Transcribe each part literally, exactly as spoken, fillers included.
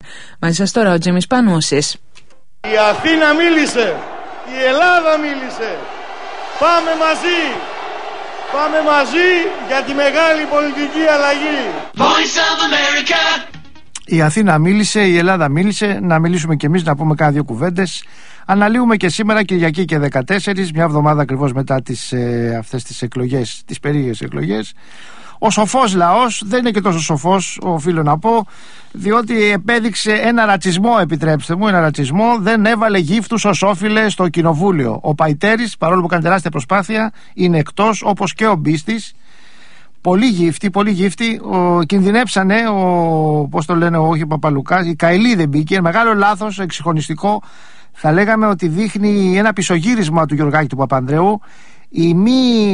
Μαζί σας τώρα ο Τζίμις Πανούσης. Η Αθήνα μίλησε, η Ελλάδα μίλησε. Πάμε μαζί, πάμε μαζί για τη μεγάλη πολιτική αλλαγή. Voice of America. Η Αθήνα μίλησε, η Ελλάδα μίλησε. Να μιλήσουμε κι εμείς, να πούμε κάνα δύο κουβέντες. Αναλύουμε και σήμερα, Κυριακή και δεκατέσσερις, μια εβδομάδα ακριβώς μετά τις, ε, αυτές τις εκλογές, τις περίεργες εκλογές. Ο σοφός λαός δεν είναι και τόσο σοφός, οφείλω να πω, διότι επέδειξε ένα ρατσισμό, επιτρέψτε μου, ένα ρατσισμό, δεν έβαλε γύφτους ως όφιλε στο κοινοβούλιο. Ο Παϊτέρης, παρόλο που κάνει τεράστια προσπάθεια, είναι εκτός, όπως και ο Μπίστης. Πολύ γύφτη, πολύ γύφτη. Ο, κινδυνέψανε, ο, πώς το λένε, όχι ο Παπαλουκάς, η Καηλή δεν μπήκε. Μεγάλο λάθος, εξυγχρονιστικό. Θα λέγαμε ότι δείχνει ένα πισωγύρισμα του Γεωργάκη του Παπανδρέου. Η μη,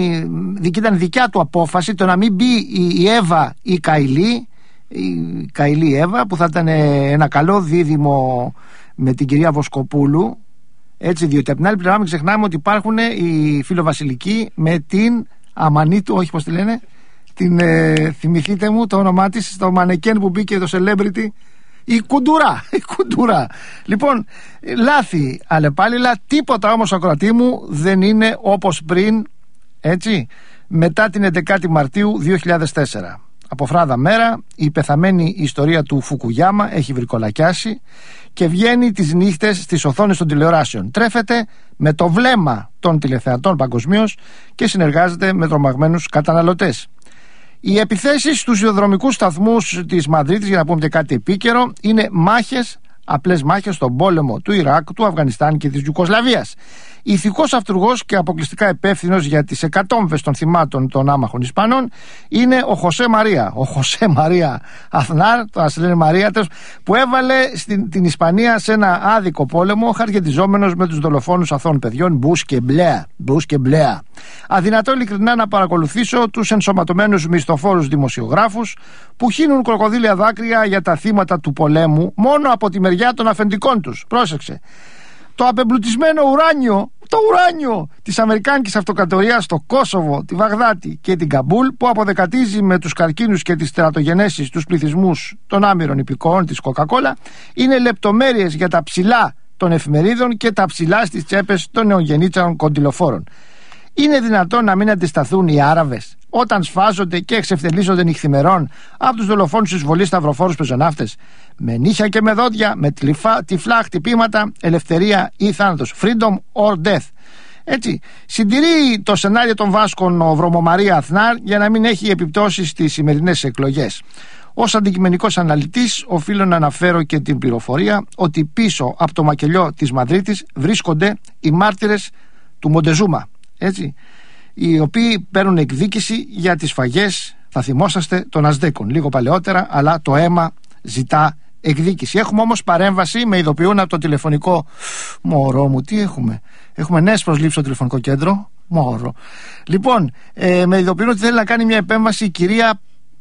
ήταν δικιά του απόφαση το να μην μπει η, η Εύα η Καηλή, η Καηλή Εύα, που θα ήταν ένα καλό δίδυμο με την κυρία Βοσκοπούλου. Έτσι, διότι από την άλλη πλευρά μην ξεχνάμε ότι υπάρχουν οι φιλοβασιλικοί με την Αμανίτου, όχι πώς τη λένε, την, ε, θυμηθείτε μου το όνομά της, το μανεκέν που μπήκε το celebrity, η Κουντουρά, η Κουντουρά. Λοιπόν, λάθη αλλεπάλληλα, τίποτα όμως ακροατή μου δεν είναι όπως πριν, έτσι, μετά την έντεκα Μαρτίου δύο χιλιάδες τέσσερα. Από φράδα μέρα η πεθαμένη ιστορία του Φουκουγιάμα έχει βρικολακιάσει και βγαίνει τις νύχτες στις οθόνες των τηλεοράσεων. Τρέφεται με το βλέμμα των τηλεθεατών παγκοσμίως και συνεργάζεται με τρομαγμένους καταναλωτές. Οι επιθέσεις στους σιδηροδρομικούς σταθμούς της Μαδρίτης, για να πούμε και κάτι επίκαιρο, είναι μάχες, απλές μάχες στον πόλεμο του Ιράκ, του Αφγανιστάν και της Ιουγκοσλαβίας. Ηθικός αυτούργος και αποκλειστικά υπεύθυνος για τις εκατόμβες των θυμάτων των άμαχων Ισπανών είναι ο Χωσέ Μαρία. Ο Χωσέ Μαρία Αθνάρ, το ας λένε Μαρία, που έβαλε στην, την Ισπανία σε ένα άδικο πόλεμο, χαργεντιζόμενος με τους δολοφόνους αθώων παιδιών, Μπούς και Μπλέα. Μπούς και Μπλέα. Αδυνατό ειλικρινά να παρακολουθήσω τους ενσωματωμένους μισθοφόρους δημοσιογράφους που χύνουν κροκοδίλια δάκρυα για τα θύματα του πολέμου μόνο από τη μεριά των αφεντικών τους. Πρόσεξε. Το απεμπλουτισμένο ουράνιο, το ουράνιο της Αμερικάνικης Αυτοκρατορίας στο Κόσοβο, τη Βαγδάτη και την Καμπούλ, που αποδεκατίζει με τους καρκίνους και τις τερατογενέσεις τους πληθυσμούς των άμυρων υπηκόων της Coca-Cola, είναι λεπτομέρειες για τα ψηλά των εφημερίδων και τα ψηλά στις τσέπες των νεογεννήτσαρων κοντιλοφόρων. Είναι δυνατόν να μην αντισταθούν οι Άραβες όταν σφάζονται και εξευτελίζονται νυχθημερών από τους δολοφόνους εισβολής σταυροφόρους πεζοναύτες, με νύχια και με δόντια, με τυφλά, τυφλά χτυπήματα, ελευθερία ή θάνατος, freedom or death. Έτσι, συντηρεί το σενάριο των Βάσκων ο Βρωμομαρία Αθνάρ για να μην έχει επιπτώσεις στις σημερινές εκλογές. Ως αντικειμενικός αναλυτής οφείλω να αναφέρω και την πληροφορία ότι πίσω από το μακελιό της Μαδρίτης βρίσκονται οι μάρτυρες του Μοντεζούμα, έτσι, οι οποίοι παίρνουν εκδίκηση για τις σφαγές, θα θυμόσαστε, των Αζδέκων λίγο παλαιότερα, αλλά το αίμα ζητά εκδίκηση. Έχουμε όμως παρέμβαση, με ειδοποιούν από το τηλεφωνικό. Μωρό μου, τι έχουμε. Έχουμε νέες προσλήψεις στο τηλεφωνικό κέντρο. Μωρό. Λοιπόν, ε, με ειδοποιούν ότι θέλει να κάνει μια επέμβαση η κυρία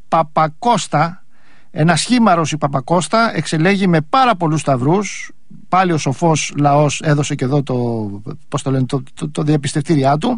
Παπακώστα. Ένα σχήμαρος η Παπακώστα, εξελέγει με πάρα πολλούς σταυρούς. Πάλι ο σοφός λαός έδωσε και εδώ το, πώς το λένε, το, το, το διαπιστευτήριά του.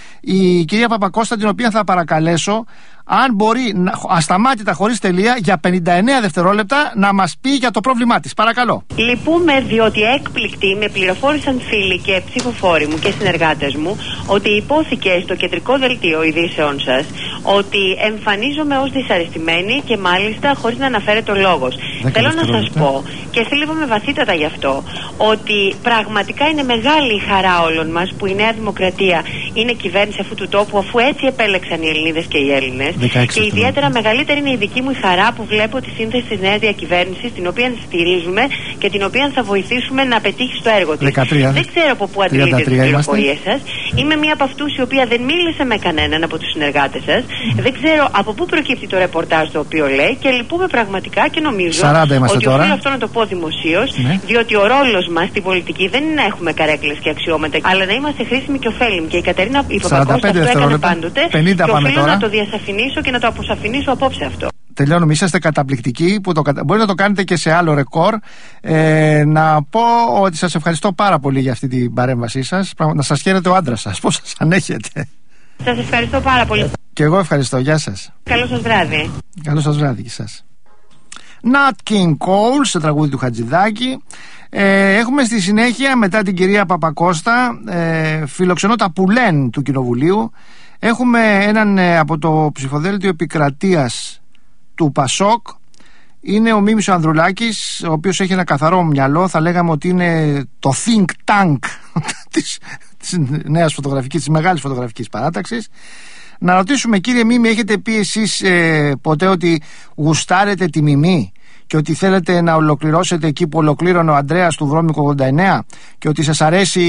Η κυρία Παπακώστα, την οποία θα παρακαλέσω, αν μπορεί ασταμάτητα, χωρίς τελεία, για πενήντα εννέα δευτερόλεπτα να μας πει για το πρόβλημά της. Παρακαλώ. Λυπούμε διότι έκπληκτη με πληροφόρησαν φίλοι και ψηφοφόροι μου και συνεργάτες μου ότι υπόθηκε στο κεντρικό δελτίο ειδήσεών σας ότι εμφανίζομαι ως δυσαρεστημένη και μάλιστα χωρίς να αναφέρεται ο λόγος. Θέλω να σας πω, και θλίβομαι βαθύτατα γι' αυτό, ότι πραγματικά είναι μεγάλη η χαρά όλων μας που η Νέα Δημοκρατία είναι κυβέρνηση αυτού του τόπου, αφού έτσι επέλεξαν οι Ελληνίδες και οι Έλληνες. Και ιδιαίτερα μεγαλύτερη είναι η δική μου χαρά που βλέπω τη σύνθεση της νέας διακυβέρνησης, την οποία στηρίζουμε και την οποία θα βοηθήσουμε να πετύχει στο έργο της. δεκατρία, δεν ξέρω από πού αντιλείτε τις πληροφορίες σας. Είμαι μία από αυτούς η οποία δεν μίλησε με κανέναν από τους συνεργάτες σας. Mm. Δεν ξέρω από πού προκύπτει το ρεπορτάζ το οποίο λέει και λυπούμε πραγματικά και νομίζω ότι τώρα. οφείλω αυτό να το πω δημοσίως, ναι. Διότι ο ρόλος μας στην πολιτική δεν είναι να έχουμε καρέκλες και αξιώματα, αλλά να είμαστε χρήσιμοι και ωφέλιμοι. Και η Κατερίνα η Παπακώστα αυτό έκανε πάντοτε. Και οφείλω να το διασαφηνίσω και να το αποσαφηνίσω απόψε αυτό. Τελειώνουμε, είσαστε καταπληκτικοί που το, μπορεί να το κάνετε και σε άλλο ρεκόρ. ε, Να πω ότι σας ευχαριστώ πάρα πολύ για αυτή την παρέμβασή σας. Να σας χαίρεται ο άντρας σας, πώς σας ανέχετε. Σας ευχαριστώ πάρα πολύ. Και εγώ ευχαριστώ, γεια σας. Καλό σας βράδυ. Καλό σας βράδυ και σας. Nat King Cole σε τραγούδι του Χατζηδάκη. Ε, έχουμε στη συνέχεια, μετά την κυρία Παπακώστα, ε, φιλοξενώ τα Πουλέν του Κοινοβουλίου. Έχουμε έναν ε, από το ψηφοδέλτιο επικρατείας του Πασόκ. Είναι ο Μίμης ο Ανδρουλάκης, ο οποίος έχει ένα καθαρό μυαλό. Θα λέγαμε ότι είναι το think tank της, της νέας φωτογραφικής, της μεγάλης φωτογραφικής παράταξης. Να ρωτήσουμε, κύριε Μίμη, έχετε πει εσείς ε, ποτέ ότι γουστάρετε τη Μιμή και ότι θέλετε να ολοκληρώσετε εκεί που ολοκλήρωνε ο Ανδρέας του Βρώμικου ογδόντα εννέα και ότι σας αρέσει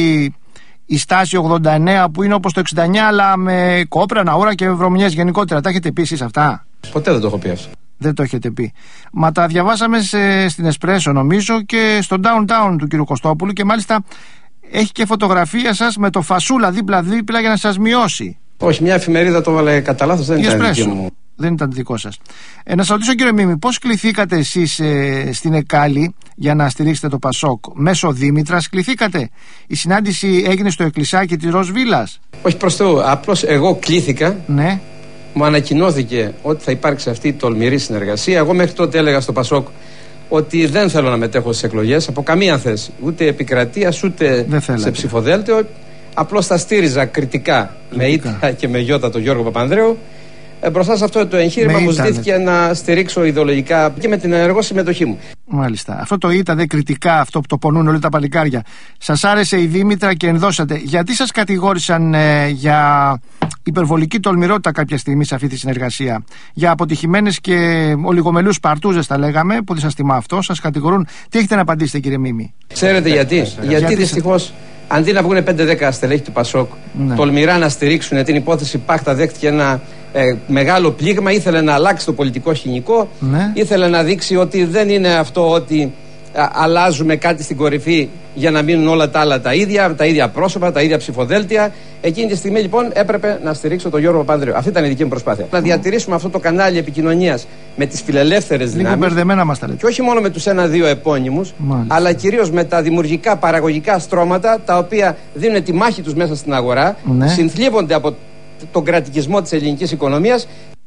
η στάση ογδόντα εννέα που είναι όπως το εξήντα εννέα αλλά με κόπρα, ναούρα και βρωμιές γενικότερα? Τα έχετε πει εσείς αυτά? Ποτέ δεν το έχω πει αυτό. Δεν το έχετε πει. Μα τα διαβάσαμε σε, στην Εσπρέσο νομίζω και στο downtown του κ. Κωστόπουλου και μάλιστα έχει και φωτογραφία σας με το φασούλα δίπλα-δίπλα για να σας μειώσει. Όχι, μια εφημερίδα το έβαλε κατά λάθος, δεν ήταν δική μου. Δεν ήταν δικό σας. Ε, να σας ρωτήσω, κύριε Μίμη, πώς κληθήκατε εσείς ε, στην Εκάλη για να στηρίξετε το Πασόκ? Μέσω Δήμητρας κληθήκατε? Η συνάντηση έγινε στο εκκλησάκι της Ροζ Βίλας? Όχι, προς Θεού, απλώς εγώ κλήθηκα. Ναι. Μου ανακοινώθηκε ότι θα υπάρξει αυτή η τολμηρή συνεργασία. Εγώ μέχρι τότε έλεγα στο Πασόκ ότι δεν θέλω να μετέχω στις εκλογές από καμία θέση, ούτε επικρατείας ούτε σε ψηφοδέλτιο. Απλώς θα στήριζα κριτικά με ήττα και με γιώτα τον Γιώργο Παπανδρέου. Ε, μπροστά σε αυτό το εγχείρημα μου ζητήθηκε να στηρίξω ιδεολογικά και με την ενεργό συμμετοχή μου. Μάλιστα. Αυτό το ήττα δε κριτικά, αυτό που το πονούν όλα τα παλικάρια. Σας άρεσε η Δήμητρα και ενδώσατε. Γιατί σας κατηγόρησαν ε, για υπερβολική τολμηρότητα κάποια στιγμή σε αυτή τη συνεργασία? Για αποτυχημένες και ολιγομελούς παρτούζες, τα λέγαμε, που δεν σας τιμά αυτό. Σας κατηγορούν. Τι έχετε να απαντήσετε, κύριε Μίμη? Ξέρετε γιατί? Γιατί, γιατί δυστυχώς, αντί να βγουν πέντε δέκα στελέχη του Πασόκ, ναι, τολμηρά να στηρίξουν την υπόθεση Πάχτα, δέχτηκε ένα ε, μεγάλο πλήγμα, ήθελε να αλλάξει το πολιτικό σκηνικό, ναι, ήθελε να δείξει ότι δεν είναι αυτό ότι α, αλλάζουμε κάτι στην κορυφή για να μείνουν όλα τα άλλα τα ίδια, τα ίδια πρόσωπα, τα ίδια ψηφοδέλτια. Εκείνη τη στιγμή λοιπόν έπρεπε να στηρίξω τον Γιώργο Παπανδρέου. Αυτή ήταν η δική μου προσπάθεια. Mm. Να διατηρήσουμε αυτό το κανάλι επικοινωνίας με τις φιλελεύθερες δυνάμεις. Λίγο μπερδεμένα μας τα λέτε. Και όχι μόνο με τους ένα-δύο επώνυμους, μάλιστα, αλλά κυρίως με τα δημιουργικά παραγωγικά στρώματα τα οποία δίνουν τη μάχη τους μέσα στην αγορά, ναι, συνθλίβονται από τον κρατικισμό της ελληνικής οικονομίας.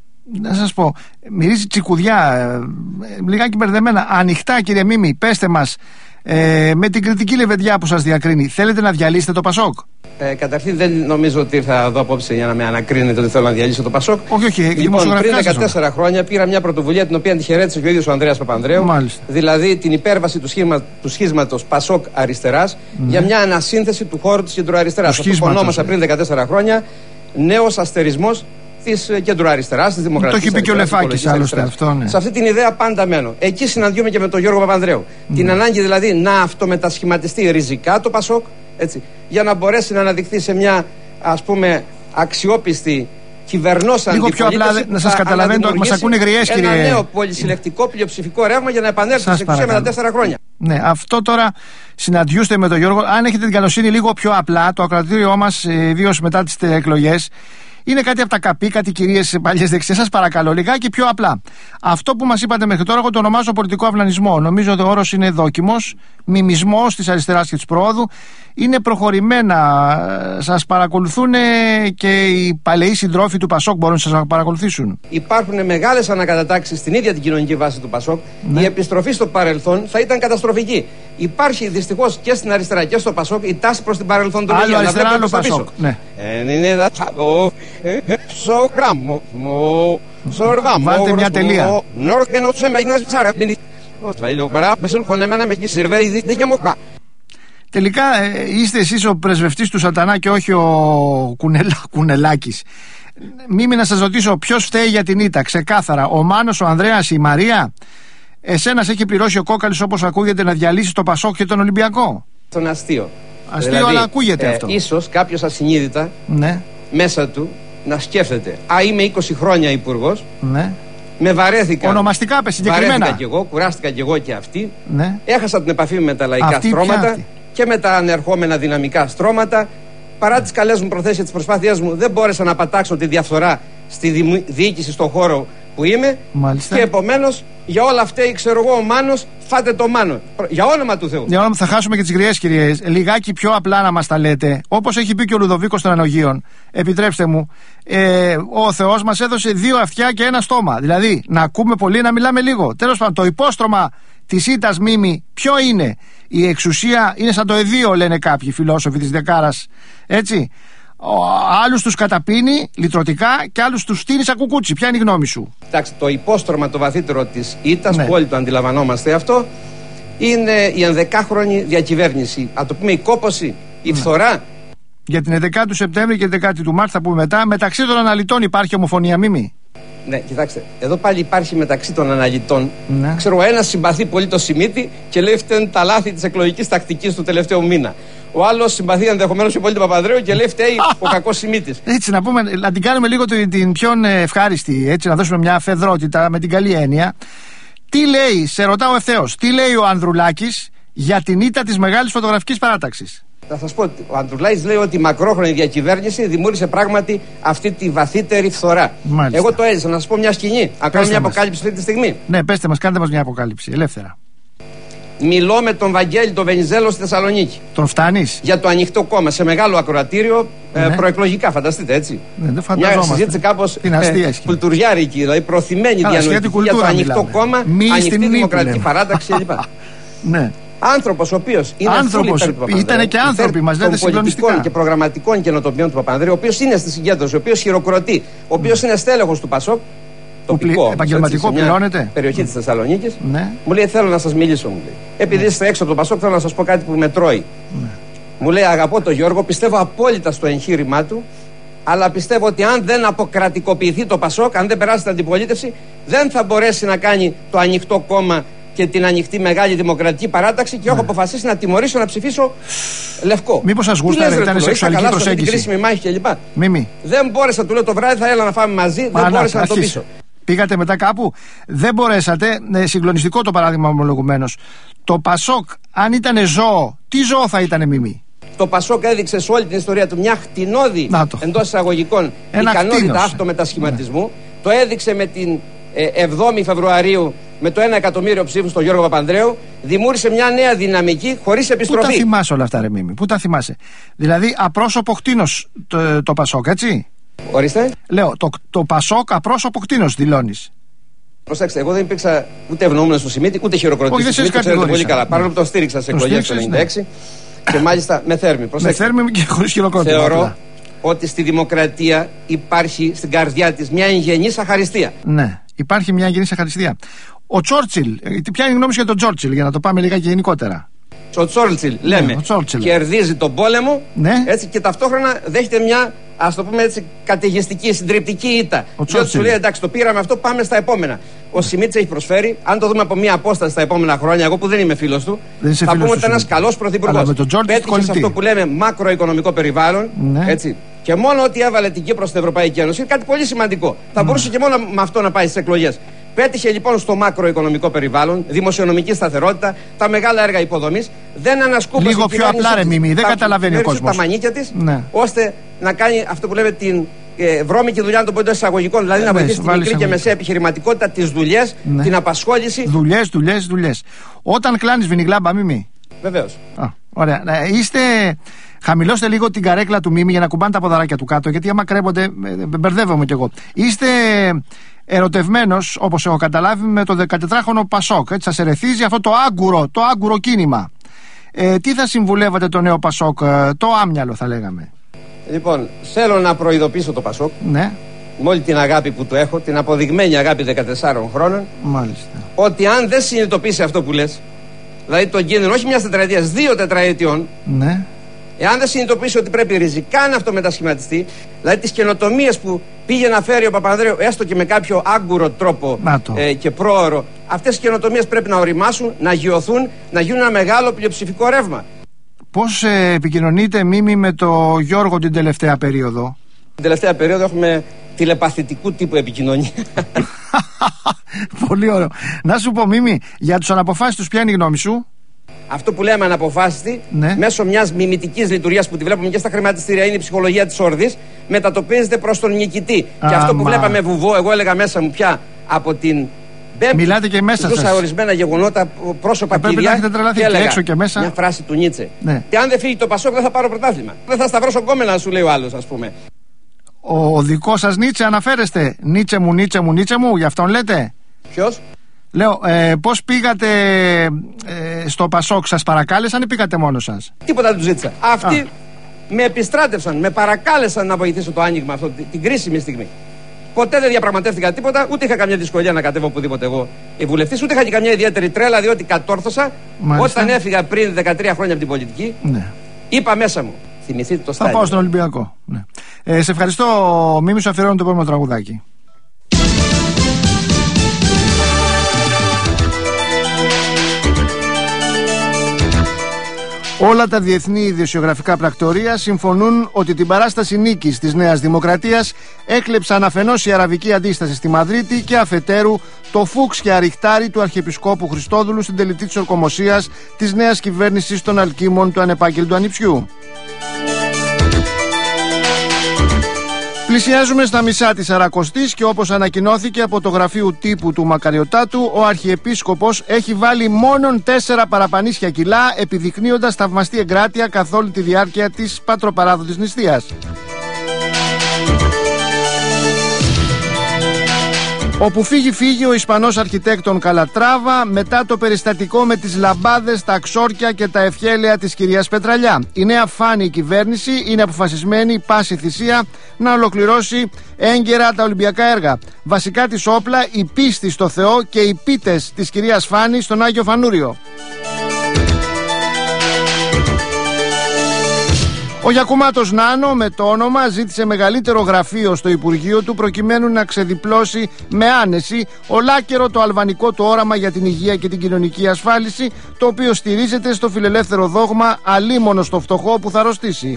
Να σας πω, μυρίζει τσικουδιά, ε, λιγάκι μπερδεμένα. Ανοιχτά, κύριε Μίμη, πέστε μας, ε, με την κριτική λεβεδιά που σας διακρίνει, θέλετε να διαλύσετε το Πασόκ? Ε, καταρχήν δεν νομίζω ότι ήρθα εδώ απόψε για να με ανακρίνετε ότι θέλω να διαλύσω το Πασόκ. Όχι, όχι. Λοιπόν, πριν δεκατέσσερα χρόνια πήρα μια πρωτοβουλία την οποία τη χαιρέτησε και ο ίδιος ο Ανδρέας Παπανδρέου. Μάλιστα. Δηλαδή την υπέρβαση του, σχήμα, του σχίσματος Πασόκ αριστεράς, ναι, για μια ανασύνθεση του χώρου της κεντροαριστεράς. Αυτό που ονόμασα πριν δεκατέσσερα χρόνια νέος αστερισμός της κεντροαριστεράς, της δημοκρατίας. Το έχει πει και ο Λεφάκης άλλωστε αυτό, ναι. Σε αυτή την ιδέα πάντα μένω. Εκεί συναντιούμε και με τον Γιώργο Παπανδρέου. Mm. Την ανάγκη δηλαδή να αυτομετασχηματιστεί ριζικά το Πασόκ, έτσι, για να μπορέσει να αναδειχθεί σε μια, ας πούμε, αξιόπιστη κυβερνός αντιπολίτευση. Λίγο πιο απλά να σας καταλαβαίνω, μας ακούνε γριές, κύριε. Ένα νέο πολυσυλλεκτικό πλειοψηφικό ρεύμα για να επανέλθει στην εξουσία μετά τέσσερα χρόνια. Ναι, αυτό τώρα συναντιούστε με τον Γιώργο. Αν έχετε την καλοσύνη, λίγο πιο απλά, το ακροατήριό μας, ιδίως μετά τις εκλογές, είναι κάτι από τα καπί, κάτι κυρίες παλιές δεξιές. Σας παρακαλώ, λιγάκι πιο απλά. Αυτό που μας είπατε μέχρι τώρα, εγώ το ονομάζω πολιτικό αυνανισμό. Νομίζω ότι ο όρος είναι δόκιμος, μιμισμός της αριστεράς και της προόδου. Είναι προχωρημένα. Σας παρακολουθούν και οι παλαιοί συντρόφοι του Πασόκ, μπορούν να σας παρακολουθήσουν. Υπάρχουν μεγάλες ανακατατάξεις στην ίδια την κοινωνική βάση του Πασόκ. Ναι. Η επιστροφή στο παρελθόν θα ήταν καταστροφική. Υπάρχει δυστυχώς και στην αριστερά και στο Πασόκ η τάση προς την παρελθοντολογία. Άλλο αριστερά, άλλο Πασόκ. Ναι. Βάλτε μια τελεία. Τελικά είστε εσείς ο πρεσβευτής του σατανά και όχι ο Κουνελά, Κουνελάκης. Μίμη, να σας ρωτήσω, ποιος φταίει για την ήττα? Ξεκάθαρα, ο Μάνος, ο Ανδρέας, η Μαρία? Εσένας έχει πληρώσει ο Κόκαλης, όπως ακούγεται, να διαλύσει το Πασόκ και τον Ολυμπιακό? Τον αστείο. Αστείο, δηλαδή, αλλά ακούγεται ε, αυτό. Ίσως κάποιος ασυνείδητα, ναι, μέσα του να σκέφτεται, α, είμαι είκοσι χρόνια υπουργός, ναι, με βαρέθηκα. Ονομαστικά, πε, συγκεκριμένα. Βαρέθηκα κι εγώ, κουράστηκα κι εγώ και αυτοί. Ναι. Έχασα την επαφή με τα λαϊκά αυτή στρώματα και με τα ανερχόμενα δυναμικά στρώματα. Παρά τις καλές μου προθέσεις και τις προσπάθειές μου, δεν μπόρεσα να πατάξω τη διαφθορά στη διοίκηση στον χώρο που είμαι. Μάλιστα. Και επομένως για όλα αυτά, ξέρω εγώ, ο Μάνος, φάτε το Μάνο. Για όνομα του Θεού. Για όνομα, θα χάσουμε και τις γριές, κυρίες. Λιγάκι πιο απλά να μας τα λέτε. Όπως έχει πει και ο Λουδοβίκος των Ανογείων, επιτρέψτε μου, ε, ο Θεός μας έδωσε δύο αυτιά και ένα στόμα. Δηλαδή, να ακούμε πολύ, να μιλάμε λίγο. Τέλος πάντων, το υπόστρωμα της ήττας, Μίμη, ποιο είναι? Η εξουσία είναι σαν το εδίο, λένε κάποιοι φιλόσοφοι της Δεκάρας. Έτσι. Άλλους τους καταπίνει λυτρωτικά και άλλους τους στείνει σαν κουκούτσι. Ποια είναι η γνώμη σου? Εντάξει, το υπόστρωμα το βαθύτερο της ήττας, ναι. που όλοι το αντιλαμβανόμαστε αυτό, είναι η ενδεκάχρονη διακυβέρνηση. Α το πούμε η κόπωση, η ναι. φθορά. Για την έντεκα του Σεπτέμβρη και έντεκα του Μάρτη θα πούμε μετά. Μεταξύ των αναλυτών υπάρχει ομοφωνία, Μίμη? Ναι, κοιτάξτε, εδώ πάλι υπάρχει μεταξύ των αναλυτών. Ναι. Ξέρω, ένας συμπαθεί πολύ το Σιμίτη και λέει φταίνουν τα λάθη της εκλογικής τακτικής του τελευταίου μήνα. Ο άλλος συμπαθεί ενδεχομένως πιο πολύ τον Παπανδρέου και λέει φταίει ο κακός Σιμίτης. Έτσι, να, πούμε, να την κάνουμε λίγο την, την πιο ευχάριστη, έτσι, να δώσουμε μια φεδρότητα με την καλή έννοια. Τι λέει, σε ρωτάω ευθέως, τι λέει ο Ανδρουλάκης για την ήττα της Μεγάλης Φωτογραφικής Παράταξης? Θα σας πω, ο Ανδρουλάκης λέει ότι η μακρόχρονη διακυβέρνηση δημιούργησε πράγματι αυτή τη βαθύτερη φθορά. Μάλιστα. Εγώ το έζησα, να σας πω μια σκηνή, να κάνω μια αποκάλυψη αυτή τη στιγμή. Ναι, πέστε μας, κάντε μας μια αποκάλυψη, ελεύθερα. Μιλώ με τον Βαγγέλη τον Βενιζέλο στη Θεσσαλονίκη. Τον φτάνεις? Για το Ανοιχτό Κόμμα, σε μεγάλο ακροατήριο, ναι. ε, προεκλογικά, φανταστείτε έτσι. Ναι, δεν φανταζόμαστε. Μια συζήτηση κάπως ε, κουλτουριάρικη, δηλαδή προωθημένη διανοητική για το Ανοιχτό μιλάμε. Κόμμα, Μη Ανοιχτή Δημοκρατική Παράταξη κλπ. Ναι. Άνθρωπος ο οποίος είναι άνθρωπος, ήταν και άνθρωποι, μας λέτε συγκλονιστικά. Των πολιτικών και προγραμματικών καινοτομιών του Παπανδρέου, ο οποίος είναι στη συγκέντρωση, ο οποίος χειροκροτεί, ο οποίος mm. είναι στέλεχος του Πασόκ. Τοπικό, επαγγελματικό πληρώνεται. Περιοχή mm. της Θεσσαλονίκης. Ναι. Μου λέει: θέλω να σας μιλήσω, μου λέει. Επειδή είστε έξω από το Πασόκ, θέλω να σας πω κάτι που με τρώει. Ναι. Μου λέει: αγαπώ τον Γιώργο, πιστεύω απόλυτα στο εγχείρημά του, αλλά πιστεύω ότι αν δεν αποκρατικοποιηθεί το Πασόκ, αν δεν περάσει την αντιπολίτευση, δεν θα μπορέσει να κάνει το Ανοιχτό Κόμμα και την ανοιχτή Μεγάλη Δημοκρατική Παράταξη. Και ναι. έχω αποφασίσει να τιμωρήσω να ψηφίσω λευκό. Μήπως σας γούσταρε, ήταν σεξουαλική προσέγγιση? Την κρίσιμη μάχη κλπ. Μίμη. Δεν μπόρεσα, του λέω το βράδυ θα έλα να φάμε μαζί, Μα, δεν μπόρεσα να το πείσω. Πήγατε μετά κάπου, δεν μπορέσατε. Ε, συγκλονιστικό το παράδειγμα ομολογουμένως. Το Πασόκ, αν ήταν ζώο, τι ζώο θα ήταν, Μίμη? Το Πασόκ έδειξε σε όλη την ιστορία του μια χτινώδη εντός εισαγωγικών ικανότητα αυτομετασχηματισμού. Ναι. Το έδειξε με την ε, εβδόμη Φεβρουαρίου με το ένα εκατομμύριο ψήφους στον Γιώργο Παπανδρέου. Δημιούργησε μια νέα δυναμική χωρίς επιστροφή. Πού τα θυμάσαι όλα αυτά, ρε Μίμη? Πού τα θυμάσαι? Δηλαδή, απρόσωπο κτήνος το, το Πασόκ, έτσι. Ορίστε. Λέω, το, το Πασόκ απρόσωπο κτήνος δηλώνεις. Προσέξτε, εγώ δεν υπήρξα ούτε ευνοούμενος στο Σιμίτη, ούτε χειροκροτής. Όχι, δεν το ξέρετε πολύ καλά. Παρόλο που τον στήριξα σε εκλογές του ενενήντα έξι. Ναι. Και μάλιστα με θέρμη. Προσέξτε. Με θέρμη και χωρίς χειροκρότημα. Θεωρώ απλά ότι στη δημοκρατία υπάρχει στην καρδιά της μια εγγενής αχαριστία. Ναι, υπάρχει μια εγγενής αχαριστία. Ο Τσόρτσιλ, ποια είναι η γνώμη σου για τον Τσόρτσιλ, για να το πάμε λίγα και γενικότερα? Ο Τσόρτσιλ, λέμε, ναι, ο Τσόρτσιλ κερδίζει τον πόλεμο, ναι, έτσι, και ταυτόχρονα δέχεται μια, ας το πούμε έτσι, καταιγιστική, συντριπτική ήττα. Διότι σου λέει: εντάξει, το πήραμε αυτό, πάμε στα επόμενα. Ο Σιμίτης έχει προσφέρει, αν το δούμε από μια απόσταση στα επόμενα χρόνια, εγώ που δεν είμαι φίλος του, θα πούμε ότι ήταν ένας καλός πρωθυπουργός. Πέτυχε σε αυτό που λέμε μακροοικονομικό περιβάλλον. Ναι. Έτσι. Και μόνο ότι έβαλε την Κύπρο στην Ευρωπαϊκή Ένωση είναι κάτι πολύ σημαντικό. Θα ναι. μπορούσε και μόνο με αυτό να πάει στις εκλογές. Πέτυχε λοιπόν στο μακροοικονομικό περιβάλλον, δημοσιονομική σταθερότητα, τα μεγάλα έργα υποδομής. Δεν ανασκούπασε. Λίγο πιο απλά, ρε Μίμη, δεν καταλαβαίνει ο κόσμος. Τα μανίκια της, ναι. ώστε να κάνει αυτό που λέμε την ε, βρώμικη δουλειά, να το πω εντός εισαγωγικών, δηλαδή ε, να βοηθήσει την μικρή και μεσαία επιχειρηματικότητα, τις δουλειές, ναι. την απασχόληση. Δουλειές, δουλειές, δουλειές. Όταν κλάνεις βινιγκλάμπα, Μίμη. Βεβαίως. Ωραία. Είστε. Χαμηλώστε λίγο την καρέκλα του Μίμη για να κουμπάνε τα ποδαράκια του κάτω, γιατί άμα κρέμονται, μπερδεύομαι κι εγώ. Είστε ερωτευμένος, όπως έχω καταλάβει, με το δεκατετράχρονο Πασόκ. Έτσι, σας ερεθίζει αυτό το άγκουρο, το άγκουρο κίνημα. Ε, τι θα συμβουλεύατε το νέο Πασόκ, το άμυαλο θα λέγαμε? Λοιπόν, θέλω να προειδοποιήσω το Πασόκ. Ναι. Με όλη την αγάπη που του έχω, την αποδειγμένη αγάπη δεκατεσσάρων χρόνων. Μάλιστα. Ότι αν δεν συνειδητοποιήσει αυτό που λες, δηλαδή τον κίνδυνο όχι μιας τετραετίας, δύο τετραετιών. Ναι. Εάν δεν συνειδητοποιήσει ότι πρέπει ριζικά να αυτομετασχηματιστεί, δηλαδή τις καινοτομίες που πήγε να φέρει ο Παπανδρέου, έστω και με κάποιο άγκουρο τρόπο ε, και πρόωρο, αυτές οι καινοτομίες πρέπει να οριμάσουν, να γιωθούν, να γίνουν ένα μεγάλο πλειοψηφικό ρεύμα. Πώς ε, επικοινωνείτε, Μίμη, με το Γιώργο την τελευταία περίοδο? Την τελευταία περίοδο έχουμε τηλεπαθητικού τύπου επικοινωνία. Πολύ ωραίο. Να σου πω, Μίμη, για τους αναποφάσιστους ποια είναι η γνώμη σου? Αυτό που λέμε αναποφάσιστη, ναι. μέσω μιας μιμητικής λειτουργίας που τη βλέπουμε και στα χρηματιστήρια, είναι η ψυχολογία της ορδής, μετατοπίζεται προς τον νικητή. Α, και αυτό που μα... βλέπαμε βουβό, εγώ έλεγα μέσα μου πια από την Πέμπτη. Μιλάτε και μέσα σας. Ζούσα ορισμένα γεγονότα, πρόσωπα κυρία και, και έλεγα και μέσα. Μια φράση του Νίτσε. Ναι. Και αν δεν φύγει το Πασόκ δεν θα πάρω πρωτάθλημα. Δεν θα σταυρώσω κόμμενα, σου λέει ο άλλος, ας πούμε. Ο δικός σας Νίτσε αναφέρεστε. Νίτσε μου, Νίτσε μου, Νίτσε μου, γι' αυτόν λέτε. Ποιος? Λέω, ε, πώς πήγατε ε, στο Πασόκ, σας παρακάλεσαν ή πήγατε μόνος σας? Τίποτα δεν τους ζήτησα. Αυτοί Α. με επιστράτευσαν, με παρακάλεσαν να βοηθήσω το άνοιγμα αυτό την κρίσιμη στιγμή. Ποτέ δεν διαπραγματεύτηκα τίποτα, ούτε είχα καμιά δυσκολία να κατέβω οπουδήποτε εγώ η βουλευτής, ούτε είχα και καμιά ιδιαίτερη τρέλα, διότι κατόρθωσα. Μάλιστα. Όταν έφυγα πριν δεκατρία χρόνια από την πολιτική, ναι. είπα μέσα μου, θυμηθείτε το στάδιο. Θα πάω στον Ολυμπιακό. Ναι. Ε, σε ευχαριστώ, Μίμη, σου αφιερώνω το επόμενο τραγουδάκι. Όλα τα διεθνή ειδησιογραφικά πρακτορεία συμφωνούν ότι την παράσταση νίκης της Νέας Δημοκρατίας έκλεψαν αφενός η αραβική αντίσταση στη Μαδρίτη και αφετέρου το φούξια ριχτάρι του Αρχιεπισκόπου Χριστόδουλου στην τελετή της ορκομοσίας της νέας κυβέρνησης των Αλκίμων του ανεπάγγελτου ανιψιού. Πλησιάζουμε στα μισά της Σαρακοστής και όπως ανακοινώθηκε από το γραφείο τύπου του Μακαριωτάτου, ο Αρχιεπίσκοπος έχει βάλει μόνον τέσσερα παραπανίσια κιλά, επιδεικνύοντας θαυμαστή εγκράτεια καθ' όλη τη διάρκεια της πατροπαράδοτης νηστείας. Όπου φύγει φύγει ο Ισπανός αρχιτέκτον Καλατράβα μετά το περιστατικό με τις λαμπάδες, τα ξόρκια και τα ευχέλαια της κυρίας Πετραλιά. Η νέα φάνη κυβέρνηση είναι αποφασισμένη πάση θυσία να ολοκληρώσει έγκαιρα τα Ολυμπιακά έργα. Βασικά της όπλα η πίστη στο Θεό και οι πίτες της κυρίας Φάνη στον Άγιο Φανούριο. Ο Γιακουμάτος Νάνο με το όνομα ζήτησε μεγαλύτερο γραφείο στο Υπουργείο του προκειμένου να ξεδιπλώσει με άνεση ολάκερο το αλβανικό του όραμα για την υγεία και την κοινωνική ασφάλιση, το οποίο στηρίζεται στο φιλελεύθερο δόγμα αλίμονο στο φτωχό που θα αρρωστήσει.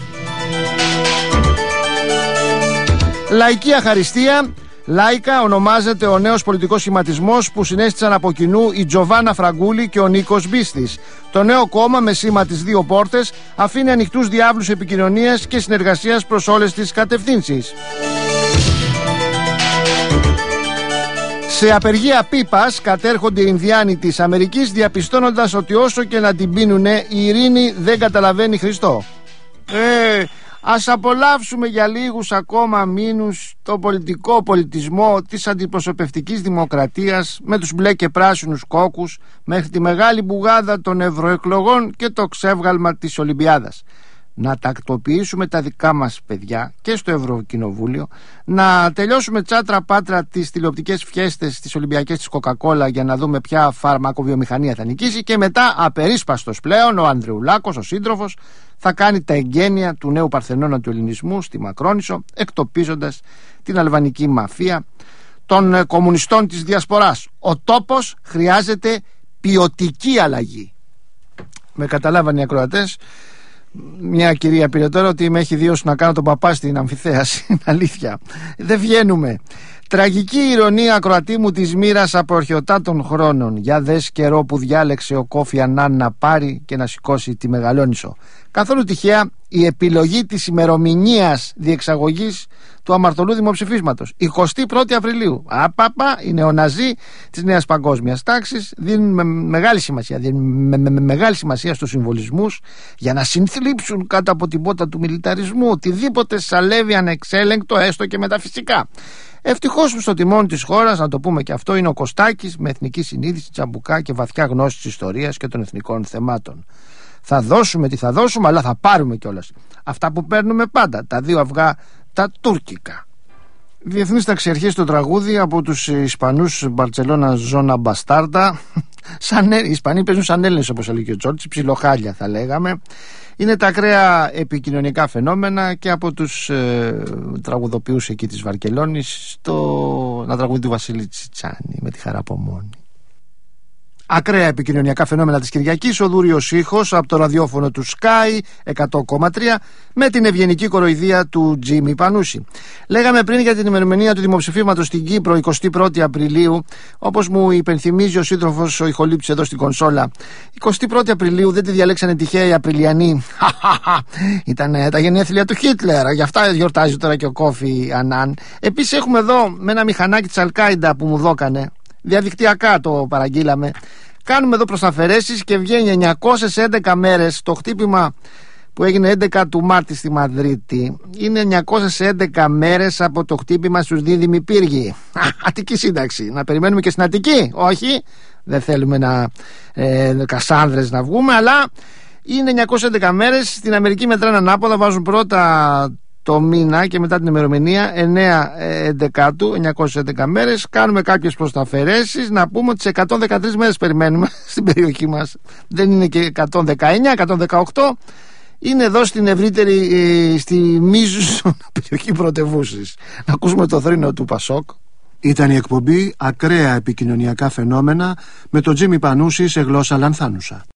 Λαϊκή αχαριστία. Λάικα ονομάζεται ο νέος πολιτικός σχηματισμός που συνέστησαν από κοινού η Τζοβάνα Φραγκούλη και ο Νίκος Μπίστης. Το νέο κόμμα με σήμα τις δύο πόρτες αφήνει ανοιχτούς διάβλους επικοινωνίας και συνεργασίας προς όλες τις κατευθύνσεις. Σε απεργία πίπας κατέρχονται οι Ινδιάνοι της Αμερικής, διαπιστώνοντας ότι όσο και να την πίνουνε, η ειρήνη δεν καταλαβαίνει Χριστό. Ε... Ας απολαύσουμε για λίγους ακόμα μήνους το πολιτικό πολιτισμό της αντιπροσωπευτικής δημοκρατίας με τους μπλε και πράσινους κόκκους μέχρι τη μεγάλη μπουγάδα των ευρωεκλογών και το ξεύγαλμα της Ολυμπιάδας. Να τακτοποιήσουμε τα δικά μας παιδιά και στο Ευρωκοινοβούλιο, να τελειώσουμε τσάτρα πάτρα τις τηλεοπτικές φιέστες, τις Ολυμπιακές της Coca-Cola για να δούμε ποια φαρμακοβιομηχανία θα νικήσει και μετά απερίσπαστος πλέον ο Ανδρεουλάκος, ο σύντροφος, θα κάνει τα εγγένεια του νέου Παρθενώνα του Ελληνισμού στη Μακρόνισσο, εκτοπίζοντας την αλβανική μαφία των κομμουνιστών της Διασποράς. Ο τόπος χρειάζεται ποιοτική αλλαγή. Με καταλάβανε οι ακροατές. Μια κυρία πήρε τώρα ότι με έχει δίωσει να κάνω τον παπά στην αμφιθέαση. Αλήθεια. Δεν βγαίνουμε. Τραγική ηρωνία, ακροατή μου, της μοίρας από αρχαιοτάτων χρόνων. Για δες καιρό που διάλεξε ο Κόφι Ανάν να πάρει και να σηκώσει τη Μεγαλόνισσο. Καθόλου τυχαία η επιλογή της ημερομηνίας διεξαγωγής του αμαρτωλού δημοψηφίσματος. εικοστή πρώτη Απριλίου. Απαπα, οι νεοναζί της νέας παγκόσμιας τάξης δίνουν με μεγάλη σημασία, δίνουν με, με, με μεγάλη σημασία στους συμβολισμούς για να συνθλίψουν κάτω από την πότα του μιλιταρισμού οτιδήποτε σαλεύει ανεξέλεγκτο, έστω και μεταφυσικά. Ευτυχώς που στο τιμόνι της χώρας, να το πούμε και αυτό, είναι ο Κωστάκης με εθνική συνείδηση, τσαμπουκά και βαθιά γνώση της ιστορίας και των εθνικών θεμάτων. Θα δώσουμε τι θα δώσουμε, αλλά θα πάρουμε κιόλας αυτά που παίρνουμε πάντα, τα δύο αυγά τα τουρκικά. Διεθνής ταξιαρχία στο τραγούδι από τους Ισπανούς Μπαρτσελώνα Ζώνα Μπαστάρτα. Σαν, οι Ισπανοί παίζουν σαν Έλληνες, όπως έλεγε ο Τζόρτσι, ψιλοχάλια θα λέγαμε. Είναι τα ακραία επικοινωνικά φαινόμενα και από τους ε, τραγουδοποιούς εκεί της Βαρκελόνης στο να τραγουδί του Βασίλη Τσιτσάνη με τη Χαρά από μόνη. Ακραία επικοινωνιακά φαινόμενα της Κυριακής, ο δούριος ήχος από το ραδιόφωνο του Sky εκατό κόμμα τρία με την ευγενική κοροϊδία του Τζίμι Πανούση. Λέγαμε πριν για την ημερομηνία του δημοψηφίσματος στην Κύπρο, εικοστή πρώτη Απριλίου, όπως μου υπενθυμίζει ο σύντροφος ο ηχολήπτης εδώ στην κονσόλα. εικοστή πρώτη Απριλίου δεν τη διαλέξανε τυχαία οι Απριλιανοί. Ήταν τα γενέθλια του Χίτλερ, γι' αυτά γιορτάζει τώρα και ο Κόφι Ανάν. Επίσης έχουμε εδώ με ένα μηχανάκι της Αλκάιντα που μου δώκανε. Διαδικτυακά το παραγγείλαμε. Κάνουμε εδώ προσαφαιρέσεις και βγαίνει εννιακόσιες έντεκα μέρες το χτύπημα που έγινε έντεκα του Μάρτη στη Μαδρίτη. Είναι εννιακόσιες έντεκα μέρες από το χτύπημα στους δίδυμοι πύργοι. Αττική σύνταξη. Να περιμένουμε και στην Αττική? Όχι, δεν θέλουμε να ε, κασάνδρες να βγούμε, αλλά είναι εννιακόσιες έντεκα μέρες. Στην Αμερική μετράνε ανάποδα, βάζουν πρώτα το μήνα και μετά την ημερομηνία εννέα έντεκατου, εννιακόσιες έντεκα μέρες. Κάνουμε κάποιες προσταφαιρέσεις. Να πούμε ότι σε εκατόν δεκατρείς μέρες περιμένουμε στην περιοχή μας. Δεν είναι και εκατόν δεκαεννέα, εκατόν δεκαοκτώ. Είναι εδώ στην ευρύτερη, ε, στη μίζουσα περιοχή πρωτευούσης. Να ακούσουμε το θρήνο του Πασόκ. Ήταν η εκπομπή Ακραία επικοινωνιακά φαινόμενα με τον Τζίμι Πανούση σε γλώσσα λανθάνουσα.